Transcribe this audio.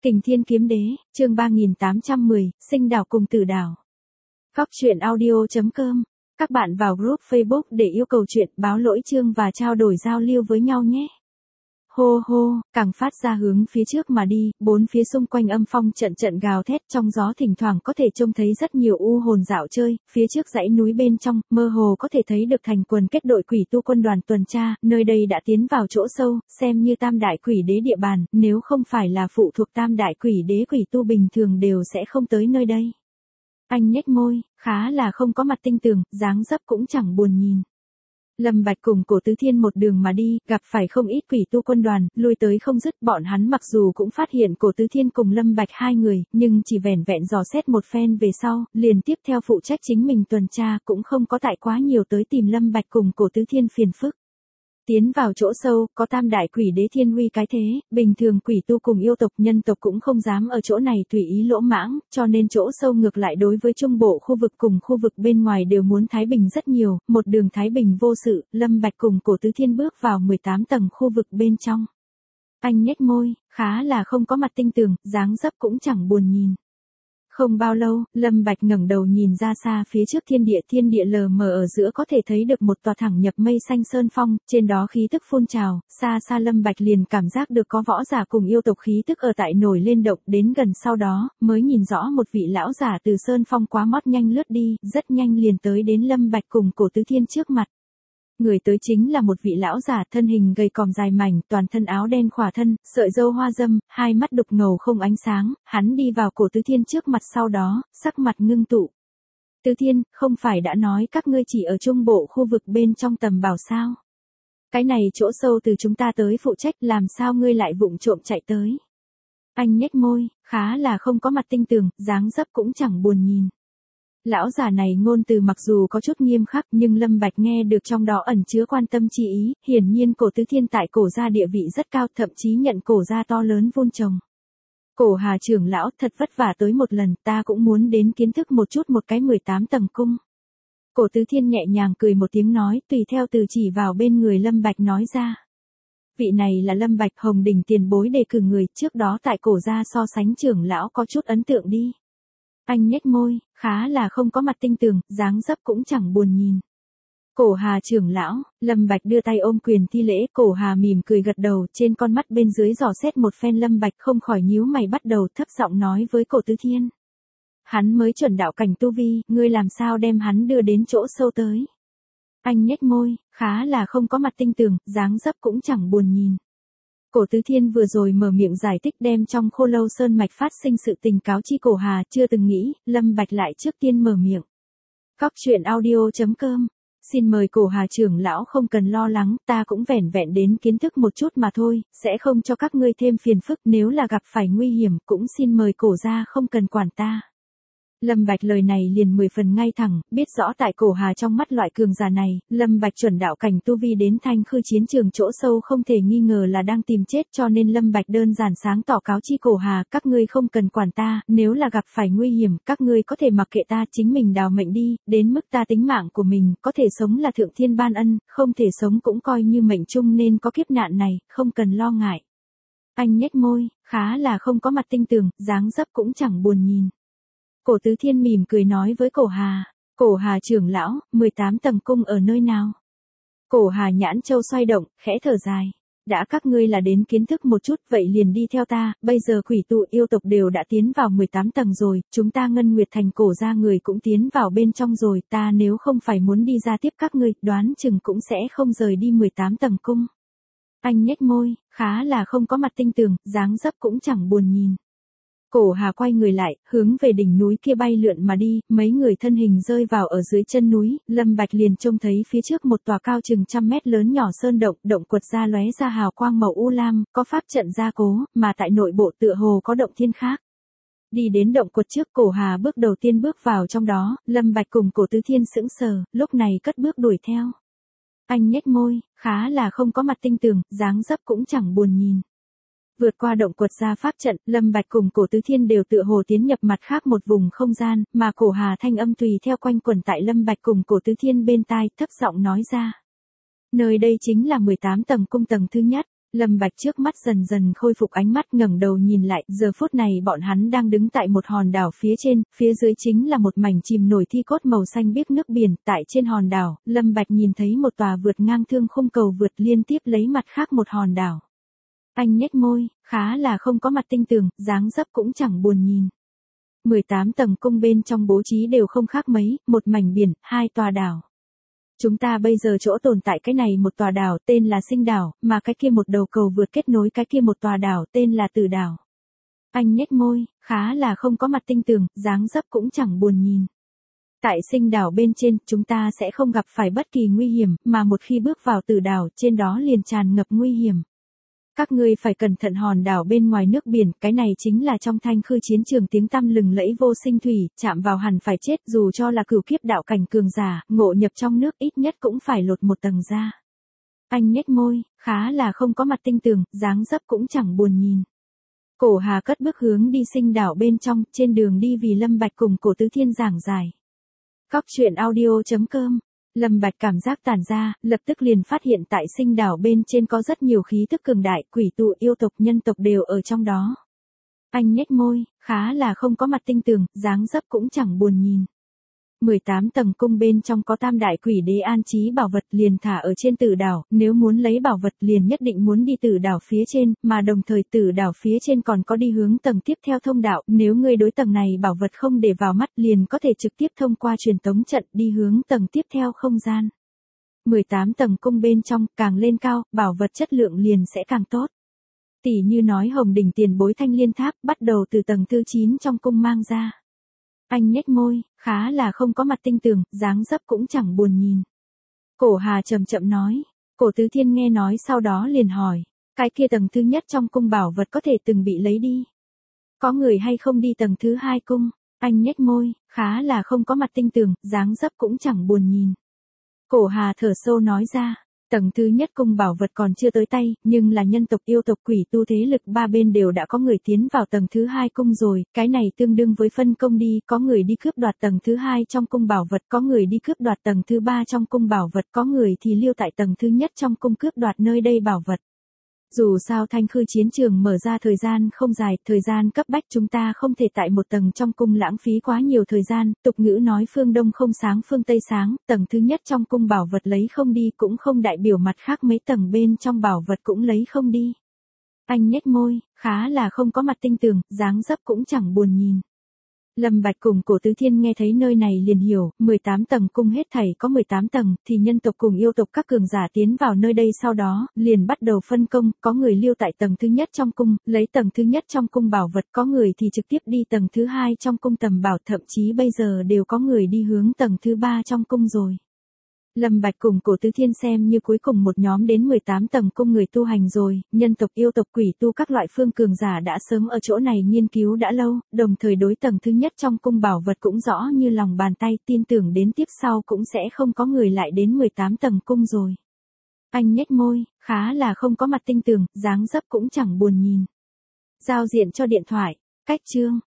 Kình Thiên Kiếm Đế, chương 3810, sinh đảo cùng tử đảo. Góc truyện audio.com. Các bạn vào group Facebook để yêu cầu chuyện, báo lỗi chương và trao đổi giao lưu với nhau nhé. Hô hô, càng phát ra hướng phía trước mà đi, bốn phía xung quanh âm phong trận trận gào thét, trong gió thỉnh thoảng có thể trông thấy rất nhiều u hồn dạo chơi, phía trước dãy núi bên trong, mơ hồ có thể thấy được thành quần kết đội quỷ tu quân đoàn tuần tra, nơi đây đã tiến vào chỗ sâu, xem như tam đại quỷ đế địa bàn, nếu không phải là phụ thuộc tam đại quỷ đế, quỷ tu bình thường đều sẽ không tới nơi đây. Anh nhếch môi, khá là không có mặt tinh tường, dáng dấp cũng chẳng buồn nhìn. Lâm Bạch cùng Cổ Tứ Thiên một đường mà đi, gặp phải không ít quỷ tu quân đoàn, lui tới không dứt, bọn hắn mặc dù cũng phát hiện Cổ Tứ Thiên cùng Lâm Bạch hai người, nhưng chỉ vẻn vẹn dò xét một phen về sau, liền tiếp theo phụ trách chính mình tuần tra, cũng không có tại quá nhiều tới tìm Lâm Bạch cùng Cổ Tứ Thiên phiền phức. Tiến vào chỗ sâu, có tam đại quỷ đế thiên uy cái thế, bình thường quỷ tu cùng yêu tộc nhân tộc cũng không dám ở chỗ này tùy ý lỗ mãng, cho nên chỗ sâu ngược lại đối với trung bộ khu vực cùng khu vực bên ngoài đều muốn thái bình rất nhiều, một đường thái bình vô sự, Lâm Bạch cùng Cổ Tứ Thiên bước vào 18 tầng khu vực bên trong. Anh nhếch môi, khá là không có mặt tinh tường, dáng dấp cũng chẳng buồn nhìn. Không bao lâu, Lâm Bạch ngẩng đầu nhìn ra xa phía trước thiên địa lờ mờ ở giữa có thể thấy được một tòa thẳng nhập mây xanh sơn phong, trên đó khí tức phun trào, xa xa Lâm Bạch liền cảm giác được có võ giả cùng yêu tộc khí tức ở tại nổi lên động, đến gần sau đó, mới nhìn rõ một vị lão giả từ sơn phong quá mót nhanh lướt đi, rất nhanh liền tới đến Lâm Bạch cùng Cổ Tứ Thiên trước mặt. Người tới chính là một vị lão giả, thân hình gầy còm dài mảnh, toàn thân áo đen khỏa thân, sợi râu hoa râm, hai mắt đục ngầu không ánh sáng, hắn đi vào Cổ Tứ Thiên trước mặt, sau đó, sắc mặt ngưng tụ. Tứ Thiên, không phải đã nói các ngươi chỉ ở trung bộ khu vực bên trong tầm bảo sao? Cái này chỗ sâu từ chúng ta tới phụ trách, làm sao ngươi lại vụng trộm chạy tới? Anh nhếch môi, khá là không có mặt tinh tường, dáng dấp cũng chẳng buồn nhìn. Lão già này ngôn từ mặc dù có chút nghiêm khắc, nhưng Lâm Bạch nghe được trong đó ẩn chứa quan tâm chi ý, hiển nhiên Cổ Tứ Thiên tại Cổ gia địa vị rất cao, thậm chí nhận Cổ gia to lớn vun trồng. Cổ Hà trưởng lão, thật vất vả tới một lần, ta cũng muốn đến kiến thức một chút một cái 18 tầng cung. Cổ Tứ Thiên nhẹ nhàng cười một tiếng nói, tùy theo từ chỉ vào bên người Lâm Bạch nói ra. Vị này là Lâm Bạch, Hồng Đỉnh tiền bối đề cử người, trước đó tại Cổ gia so sánh trưởng lão có chút ấn tượng đi. Anh nhếch môi, khá là không có mặt tinh tường, dáng dấp cũng chẳng buồn nhìn. Cổ Hà trưởng lão, Lâm Bạch đưa tay ôm quyền thi lễ, Cổ Hà mỉm cười gật đầu, trên con mắt bên dưới dò xét một phen Lâm Bạch, không khỏi nhíu mày, bắt đầu thấp giọng nói với Cổ Tứ Thiên. Hắn mới chuẩn đạo cảnh tu vi, ngươi làm sao đem hắn đưa đến chỗ sâu tới? Anh nhếch môi, khá là không có mặt tinh tường, dáng dấp cũng chẳng buồn nhìn. Cổ Tứ Thiên vừa rồi mở miệng giải thích đem trong Khô Lâu Sơn mạch phát sinh sự tình cáo chi Cổ Hà, chưa từng nghĩ, Lâm Bạch lại trước tiên mở miệng. Góc truyện audio.com. Xin mời Cổ Hà trưởng lão không cần lo lắng, ta cũng vẻn vẹn đến kiến thức một chút mà thôi, sẽ không cho các ngươi thêm phiền phức, nếu là gặp phải nguy hiểm, cũng xin mời Cổ gia không cần quản ta. Lâm Bạch lời này liền 10 phần ngay thẳng, biết rõ tại Cổ Hà trong mắt loại cường giả này, Lâm Bạch chuẩn đạo cảnh tu vi đến thanh khư chiến trường chỗ sâu không thể nghi ngờ là đang tìm chết, cho nên Lâm Bạch đơn giản sáng tỏ cáo chi Cổ Hà, các ngươi không cần quản ta, nếu là gặp phải nguy hiểm, các ngươi có thể mặc kệ ta, chính mình đào mệnh đi, đến mức ta tính mạng của mình, có thể sống là thượng thiên ban ân, không thể sống cũng coi như mệnh chung nên có kiếp nạn này, không cần lo ngại. Anh nhếch môi, khá là không có mặt tinh tường, dáng dấp cũng chẳng buồn nhìn. Cổ Tứ Thiên mỉm cười nói với Cổ Hà, Cổ Hà trưởng lão, 18 tầng cung ở nơi nào? Cổ Hà nhãn châu xoay động, khẽ thở dài. Đã các ngươi là đến kiến thức một chút, vậy liền đi theo ta, bây giờ quỷ tụ yêu tộc đều đã tiến vào 18 tầng rồi, chúng ta Ngân Nguyệt Thành Cổ gia người cũng tiến vào bên trong rồi, ta nếu không phải muốn đi ra tiếp các ngươi, đoán chừng cũng sẽ không rời đi 18 tầng cung. Anh nhếch môi, khá là không có mặt tinh tường, dáng dấp cũng chẳng buồn nhìn. Cổ Hà quay người lại, hướng về đỉnh núi kia bay lượn mà đi, mấy người thân hình rơi vào ở dưới chân núi, Lâm Bạch liền trông thấy phía trước một tòa cao chừng 100 mét lớn nhỏ sơn động, động quật ra lóe ra hào quang màu u lam, có pháp trận gia cố, mà tại nội bộ tựa hồ có động thiên khác. Đi đến động quật trước, Cổ Hà bước đầu tiên bước vào trong đó, Lâm Bạch cùng Cổ Tứ Thiên sững sờ, lúc này cất bước đuổi theo. Anh nhếch môi, khá là không có mặt tinh tường, dáng dấp cũng chẳng buồn nhìn. Vượt qua động quật ra pháp trận, Lâm Bạch cùng Cổ Tứ Thiên đều tựa hồ tiến nhập mặt khác một vùng không gian, mà Cổ Hà thanh âm tùy theo quanh quẩn tại Lâm Bạch cùng Cổ Tứ Thiên bên tai, thấp giọng nói ra. Nơi đây chính là 18 tầng cung tầng thứ nhất. Lâm Bạch trước mắt dần dần khôi phục ánh mắt, ngẩng đầu nhìn lại, giờ phút này bọn hắn đang đứng tại một hòn đảo phía trên, phía dưới chính là một mảnh chìm nổi thi cốt màu xanh biếc nước biển, tại trên hòn đảo, Lâm Bạch nhìn thấy một tòa vượt ngang thương khung cầu vượt liên tiếp lấy mặt khác một hòn đảo. Anh nhếch môi, khá là không có mặt tinh tường, dáng dấp cũng chẳng buồn nhìn. 18 tầng cung bên trong bố trí đều không khác mấy, một mảnh biển, hai tòa đảo. Chúng ta bây giờ chỗ tồn tại cái này một tòa đảo tên là Sinh đảo, mà cái kia một đầu cầu vượt kết nối cái kia một tòa đảo tên là Tử đảo. Anh nhếch môi, khá là không có mặt tinh tường, dáng dấp cũng chẳng buồn nhìn. Tại Sinh đảo bên trên, chúng ta sẽ không gặp phải bất kỳ nguy hiểm, mà một khi bước vào Tử đảo, trên đó liền tràn ngập nguy hiểm. Các ngươi phải cẩn thận hòn đảo bên ngoài nước biển, cái này chính là trong Thanh Khư chiến trường tiếng tăm lừng lẫy vô sinh thủy, chạm vào hẳn phải chết, dù cho là cửu kiếp đạo cảnh cường giả, ngộ nhập trong nước ít nhất cũng phải lột một tầng ra. Anh nhếch môi, khá là không có mặt tinh tường, dáng dấp cũng chẳng buồn nhìn. Cổ Hà cất bước hướng đi Sinh đảo bên trong, trên đường đi vì Lâm Bạch cùng Cổ Tứ Thiên giảng giải. Cóc truyện audio.com. Lâm Bạch cảm giác tản ra, lập tức liền phát hiện tại Sinh đảo bên trên có rất nhiều khí tức cường đại, quỷ tụ yêu tộc nhân tộc đều ở trong đó. Anh nhếch môi, khá là không có mặt tinh tường, dáng dấp cũng chẳng buồn nhìn. 18 tầng cung bên trong có tam đại quỷ đế an trí bảo vật liền thả ở trên Tử đảo, nếu muốn lấy bảo vật liền nhất định muốn đi Tử đảo phía trên, mà đồng thời Tử đảo phía trên còn có đi hướng tầng tiếp theo thông đạo, nếu ngươi đối tầng này bảo vật không để vào mắt liền có thể trực tiếp thông qua truyền tống trận đi hướng tầng tiếp theo không gian. 18 tầng cung bên trong, càng lên cao, bảo vật chất lượng liền sẽ càng tốt. Tỷ như nói Hồng Đỉnh Tiền Bối Thanh Liên Tháp, bắt đầu từ tầng thứ 9 trong cung mang ra. Anh nhếch môi, khá là không có mặt tinh tường, dáng dấp cũng chẳng buồn nhìn. Cổ Hà chậm chậm nói. Cổ Tứ Thiên nghe nói sau đó liền hỏi. Cái kia tầng thứ nhất trong cung bảo vật có thể từng bị lấy đi. Có người hay không đi tầng thứ hai cung? Anh nhếch môi, khá là không có mặt tinh tường, dáng dấp cũng chẳng buồn nhìn. Cổ Hà thở sâu nói ra. Tầng thứ nhất cung bảo vật còn chưa tới tay, nhưng là nhân tộc yêu tộc quỷ tu thế lực ba bên đều đã có người tiến vào tầng thứ hai cung rồi, cái này tương đương với phân công đi, có người đi cướp đoạt tầng thứ hai trong cung bảo vật, có người đi cướp đoạt tầng thứ ba trong cung bảo vật, có người thì lưu tại tầng thứ nhất trong cung cướp đoạt nơi đây bảo vật. Dù sao Thanh Khư chiến trường mở ra thời gian không dài, thời gian cấp bách chúng ta không thể tại một tầng trong cung lãng phí quá nhiều thời gian, tục ngữ nói phương Đông không sáng phương Tây sáng, tầng thứ nhất trong cung bảo vật lấy không đi cũng không đại biểu mặt khác mấy tầng bên trong bảo vật cũng lấy không đi. Anh nhếch môi, khá là không có mặt tinh tường, dáng dấp cũng chẳng buồn nhìn. Lâm Bạch cùng Cổ Tứ Thiên nghe thấy nơi này liền hiểu, 18 tầng cung hết thảy có 18 tầng, thì nhân tộc cùng yêu tộc các cường giả tiến vào nơi đây sau đó, liền bắt đầu phân công, có người lưu tại tầng thứ nhất trong cung, lấy tầng thứ nhất trong cung bảo vật, có người thì trực tiếp đi tầng thứ hai trong cung tầm bảo, thậm chí bây giờ đều có người đi hướng tầng thứ ba trong cung rồi. Lâm Bạch cùng Cổ Tứ Thiên xem như cuối cùng một nhóm đến 18 tầng cung người tu hành rồi, nhân tộc yêu tộc quỷ tu các loại phương cường giả đã sớm ở chỗ này nghiên cứu đã lâu, đồng thời đối tầng thứ nhất trong cung bảo vật cũng rõ như lòng bàn tay, tin tưởng đến tiếp sau cũng sẽ không có người lại đến 18 tầng cung rồi. Anh nhếch môi, khá là không có mặt tinh tường, dáng dấp cũng chẳng buồn nhìn. Giao diện cho điện thoại, cách chương.